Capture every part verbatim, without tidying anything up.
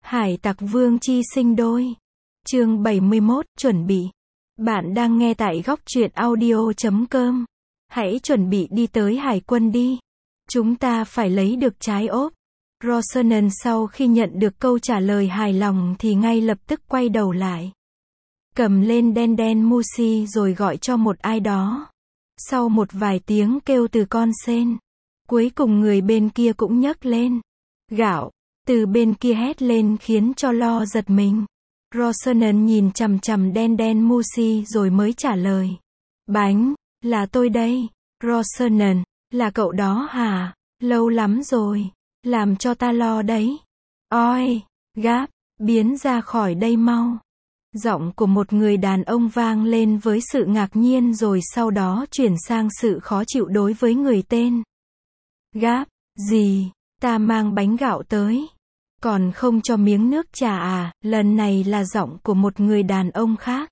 Hải tặc vương chi sinh đôi. Chương bảy mươi mốt, chuẩn bị. Bạn đang nghe tại góc truyện audio chấm com. Hãy chuẩn bị đi tới hải quân đi. Chúng ta phải lấy được trái ốp. Rosanna sau khi nhận được câu trả lời hài lòng thì ngay lập tức quay đầu lại. Cầm lên đen đen Musi rồi gọi cho một ai đó. Sau một vài tiếng kêu từ con sên, cuối cùng người bên kia cũng nhấc lên. Gạo. Từ bên kia hét lên khiến cho Lo giật mình. Rosanna nhìn chằm chằm đen đen Musi rồi mới trả lời. Bánh, là tôi đây. Rosanna, là cậu đó hả? Lâu lắm rồi. Làm cho ta lo đấy. Oi, Gáp, biến ra khỏi đây mau. Giọng của một người đàn ông vang lên với sự ngạc nhiên rồi sau đó chuyển sang sự khó chịu đối với người tên. Gáp, gì? Ta mang bánh gạo tới. Còn không cho miếng nước trà à? Lần này là giọng của một người đàn ông khác.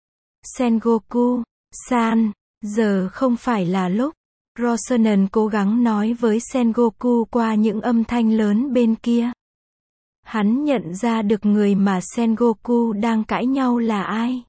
Sengoku, san, giờ không phải là lúc. Rosanna cố gắng nói với Sengoku qua những âm thanh lớn bên kia. Hắn nhận ra được người mà Sengoku đang cãi nhau là ai.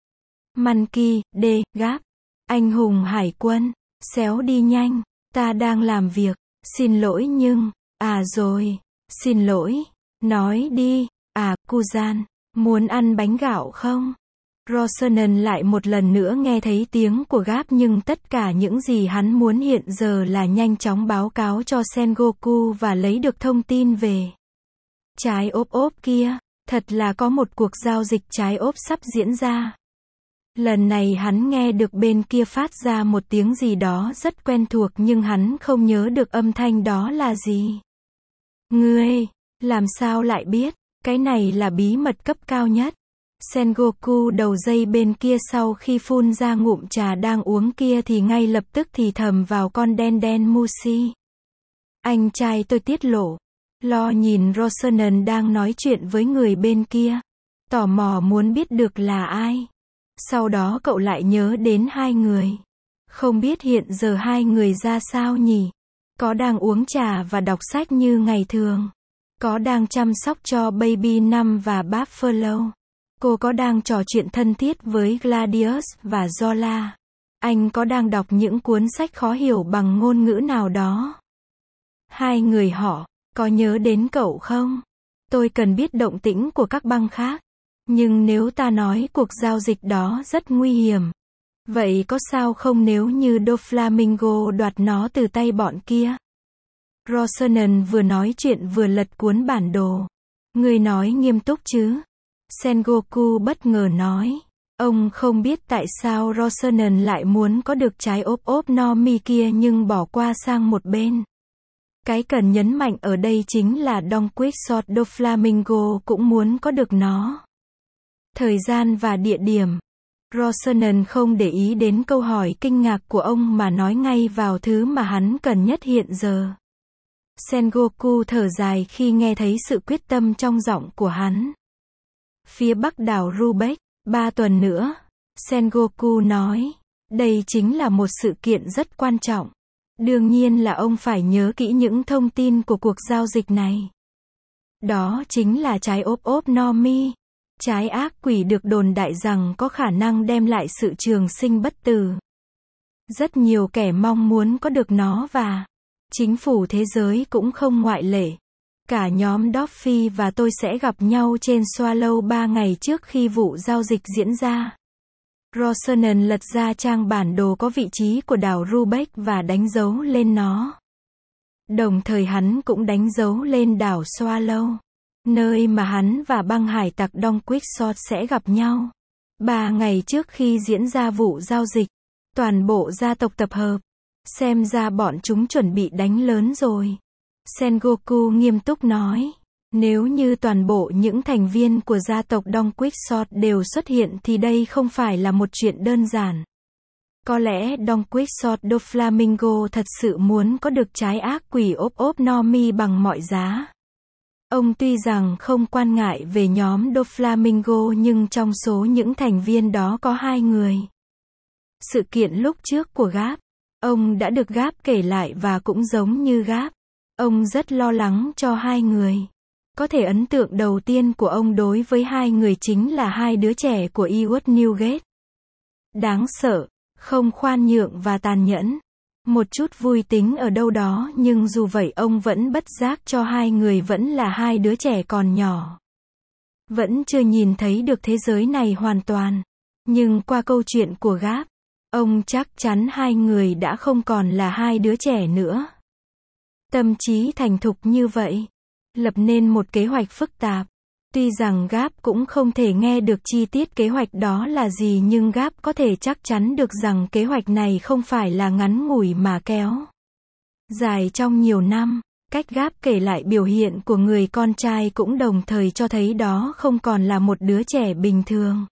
Monkey, D, Gáp. Anh hùng hải quân. Xéo đi nhanh. Ta đang làm việc. Xin lỗi nhưng. À rồi. Xin lỗi. Nói đi. À, Kuzan. Muốn ăn bánh gạo không? Rosanna lại một lần nữa nghe thấy tiếng của Gáp nhưng tất cả những gì hắn muốn hiện giờ là nhanh chóng báo cáo cho Sengoku và lấy được thông tin về trái ốp ốp kia. Thật là có một cuộc giao dịch trái ốp sắp diễn ra. Lần này hắn nghe được bên kia phát ra một tiếng gì đó rất quen thuộc nhưng hắn không nhớ được âm thanh đó là gì. Ngươi, làm sao lại biết? Cái này là bí mật cấp cao nhất. Sengoku đầu dây bên kia sau khi phun ra ngụm trà đang uống kia thì ngay lập tức thì thầm vào con đen đen Musi. Anh trai tôi tiết lộ. Lo nhìn Rosanna đang nói chuyện với người bên kia. Tò mò muốn biết được là ai. Sau đó cậu lại nhớ đến hai người. Không biết hiện giờ hai người ra sao nhỉ? Có đang uống trà và đọc sách như ngày thường? Có đang chăm sóc cho Baby Năm và Buffalo? Cô có đang trò chuyện thân thiết với Gladius và Zola? Anh có đang đọc những cuốn sách khó hiểu bằng ngôn ngữ nào đó? Hai người họ, có nhớ đến cậu không? Tôi cần biết động tĩnh của các băng khác. Nhưng nếu ta nói cuộc giao dịch đó rất nguy hiểm, vậy có sao không nếu như Doflamingo đoạt nó từ tay bọn kia? Rosanna vừa nói chuyện vừa lật cuốn bản đồ. Ngươi nói nghiêm túc chứ? Sengoku bất ngờ nói. Ông không biết tại sao Rosanna lại muốn có được trái ốp ốp no mi kia nhưng bỏ qua sang một bên. Cái cần nhấn mạnh ở đây chính là Don Quixote Doflamingo cũng muốn có được nó. Thời gian và địa điểm. Rosanna không để ý đến câu hỏi kinh ngạc của ông mà nói ngay vào thứ mà hắn cần nhất hiện giờ. Sengoku thở dài khi nghe thấy sự quyết tâm trong giọng của hắn. Phía bắc đảo Rubek, ba tuần nữa. Sengoku nói. Đây chính là một sự kiện rất quan trọng. Đương nhiên là ông phải nhớ kỹ những thông tin của cuộc giao dịch này. Đó chính là trái ốp ốp no mi. Trái ác quỷ được đồn đại rằng có khả năng đem lại sự trường sinh bất tử. Rất nhiều kẻ mong muốn có được nó và chính phủ thế giới cũng không ngoại lệ. Cả nhóm Doffy và tôi sẽ gặp nhau trên Swallow ba ngày trước khi vụ giao dịch diễn ra. Rosanna lật ra trang bản đồ có vị trí của đảo Rubek và đánh dấu lên nó. Đồng thời hắn cũng đánh dấu lên đảo Swallow, nơi mà hắn và băng hải tặc Don Quixote sẽ gặp nhau. Ba ngày trước khi diễn ra vụ giao dịch, toàn bộ gia tộc tập hợp. Xem ra bọn chúng chuẩn bị đánh lớn rồi. Sengoku nghiêm túc nói. Nếu như toàn bộ những thành viên của gia tộc Don Quixote đều xuất hiện thì đây không phải là một chuyện đơn giản. Có lẽ Don Quixote Doflamingo thật sự muốn có được trái ác quỷ ốp ốp no mi bằng mọi giá. Ông tuy rằng không quan ngại về nhóm Doflamingo nhưng trong số những thành viên đó có hai người. Sự kiện lúc trước của Gáp, ông đã được Gáp kể lại và cũng giống như Gáp, ông rất lo lắng cho hai người. Có thể ấn tượng đầu tiên của ông đối với hai người chính là hai đứa trẻ của Edward Newgate. Đáng sợ, không khoan nhượng và tàn nhẫn. Một chút vui tính ở đâu đó, nhưng dù vậy ông vẫn bất giác cho hai người vẫn là hai đứa trẻ còn nhỏ. Vẫn chưa nhìn thấy được thế giới này hoàn toàn. Nhưng qua câu chuyện của Gáp, ông chắc chắn hai người đã không còn là hai đứa trẻ nữa. Tâm trí thành thục như vậy, lập nên một kế hoạch phức tạp. Tuy rằng Gáp cũng không thể nghe được chi tiết kế hoạch đó là gì, nhưng Gáp có thể chắc chắn được rằng kế hoạch này không phải là ngắn ngủi mà kéo dài trong nhiều năm. Cách Gáp kể lại biểu hiện của người con trai cũng đồng thời cho thấy đó không còn là một đứa trẻ bình thường.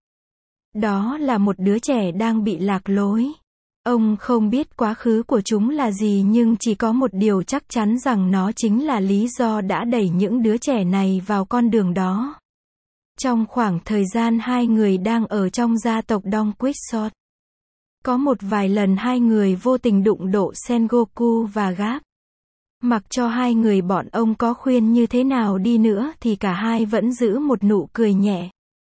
Đó là một đứa trẻ đang bị lạc lối. Ông không biết quá khứ của chúng là gì, nhưng chỉ có một điều chắc chắn rằng nó chính là lý do đã đẩy những đứa trẻ này vào con đường đó. Trong khoảng thời gian hai người đang ở trong gia tộc Don Quixote, có một vài lần hai người vô tình đụng độ Sengoku và Gáp. Mặc cho hai người bọn ông có khuyên như thế nào đi nữa thì cả hai vẫn giữ một nụ cười nhẹ.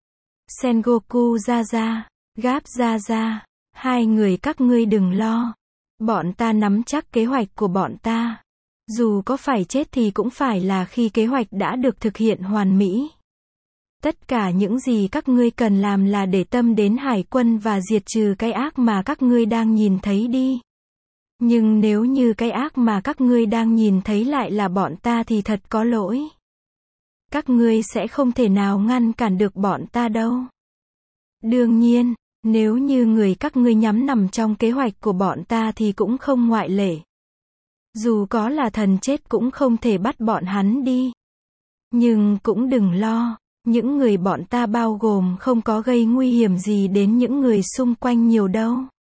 Sengoku ra ra, Gáp ra ra, hai người các ngươi đừng lo. Bọn ta nắm chắc kế hoạch của bọn ta. Dù có phải chết thì cũng phải là khi kế hoạch đã được thực hiện hoàn mỹ. Tất cả những gì các ngươi cần làm là để tâm đến hải quân và diệt trừ cái ác mà các ngươi đang nhìn thấy đi. Nhưng nếu như cái ác mà các ngươi đang nhìn thấy lại là bọn ta thì thật có lỗi. Các ngươi sẽ không thể nào ngăn cản được bọn ta đâu. Đương nhiên, nếu như người các ngươi nhắm nằm trong kế hoạch của bọn ta thì cũng không ngoại lệ. Dù có là thần chết cũng không thể bắt bọn hắn đi. Nhưng cũng đừng lo, những người bọn ta bao gồm không có gây nguy hiểm gì đến những người xung quanh nhiều đâu.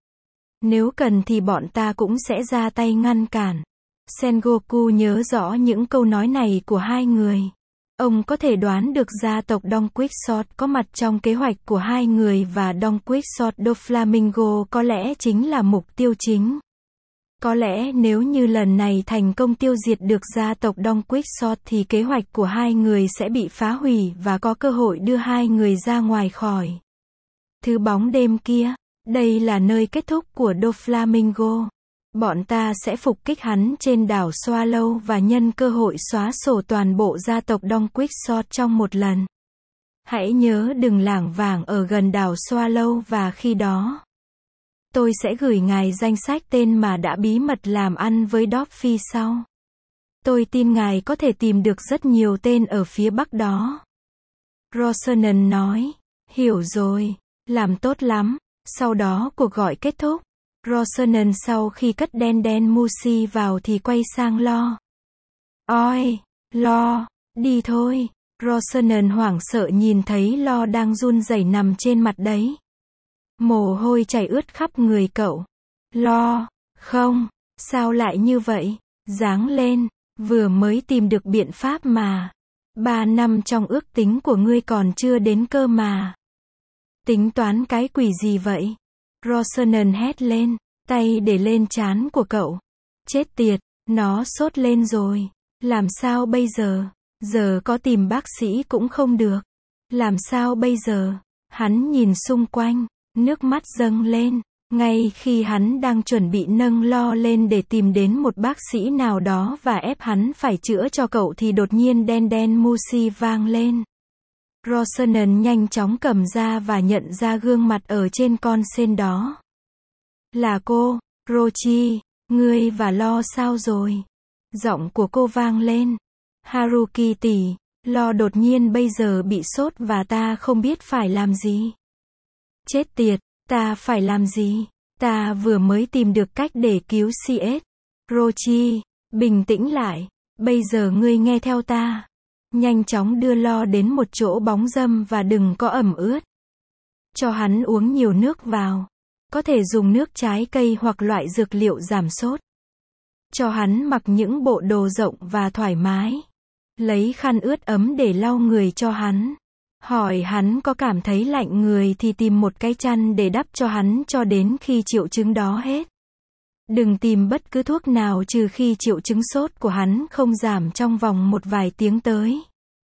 Nếu cần thì bọn ta cũng sẽ ra tay ngăn cản. Sengoku nhớ rõ những câu nói này của hai người. Ông có thể đoán được gia tộc Don Quixote có mặt trong kế hoạch của hai người và Don Quixote do Flamingo có lẽ chính là mục tiêu chính. Có lẽ nếu như lần này thành công tiêu diệt được gia tộc Don Quixote thì kế hoạch của hai người sẽ bị phá hủy và có cơ hội đưa hai người ra ngoài khỏi thứ bóng đêm kia. Đây là nơi kết thúc của Doflamingo. Bọn ta sẽ phục kích hắn trên đảo Swallow và nhân cơ hội xóa sổ toàn bộ gia tộc Don Quixote trong một lần. Hãy nhớ đừng lảng vảng ở gần đảo Swallow và khi đó, tôi sẽ gửi ngài danh sách tên mà đã bí mật làm ăn với Dorothy sau. Tôi tin ngài có thể tìm được rất nhiều tên ở phía bắc đó. Rosanna nói, hiểu rồi, làm tốt lắm. Sau đó cuộc gọi kết thúc. Rosanna sau khi cất đen đen Musi vào thì quay sang Lo. Ôi, Lo, đi thôi. Rosanna hoảng sợ nhìn thấy Lo đang run rẩy nằm trên mặt đấy. Mồ hôi chảy ướt khắp người cậu. Lo, không, sao lại như vậy? Giáng lên, vừa mới tìm được biện pháp mà. Ba năm trong ước tính của ngươi còn chưa đến cơ mà. Tính toán cái quỷ gì vậy? Rosanna hét lên, tay để lên trán của cậu. Chết tiệt, nó sốt lên rồi. Làm sao bây giờ? Giờ có tìm bác sĩ cũng không được. Làm sao bây giờ? Hắn nhìn xung quanh, nước mắt dâng lên. Ngay khi hắn đang chuẩn bị nâng Lo lên để tìm đến một bác sĩ nào đó và ép hắn phải chữa cho cậu thì đột nhiên đen đen Musi vang lên. Rosanna nhanh chóng cầm ra và nhận ra gương mặt ở trên con sên đó. Là cô, Rochi, ngươi và Lo sao rồi? Giọng của cô vang lên. Haruki tỷ, Lo đột nhiên bây giờ bị sốt và ta không biết phải làm gì. Chết tiệt, ta phải làm gì? Ta vừa mới tìm được cách để cứu xê ét. Rochi, bình tĩnh lại, bây giờ ngươi nghe theo ta. Nhanh chóng đưa Lo đến một chỗ bóng râm và đừng có ẩm ướt. Cho hắn uống nhiều nước vào. Có thể dùng nước trái cây hoặc loại dược liệu giảm sốt. Cho hắn mặc những bộ đồ rộng và thoải mái. Lấy khăn ướt ấm để lau người cho hắn. Hỏi hắn có cảm thấy lạnh người thì tìm một cái chăn để đắp cho hắn cho đến khi triệu chứng đó hết. Đừng tìm bất cứ thuốc nào trừ khi triệu chứng sốt của hắn không giảm trong vòng một vài tiếng tới.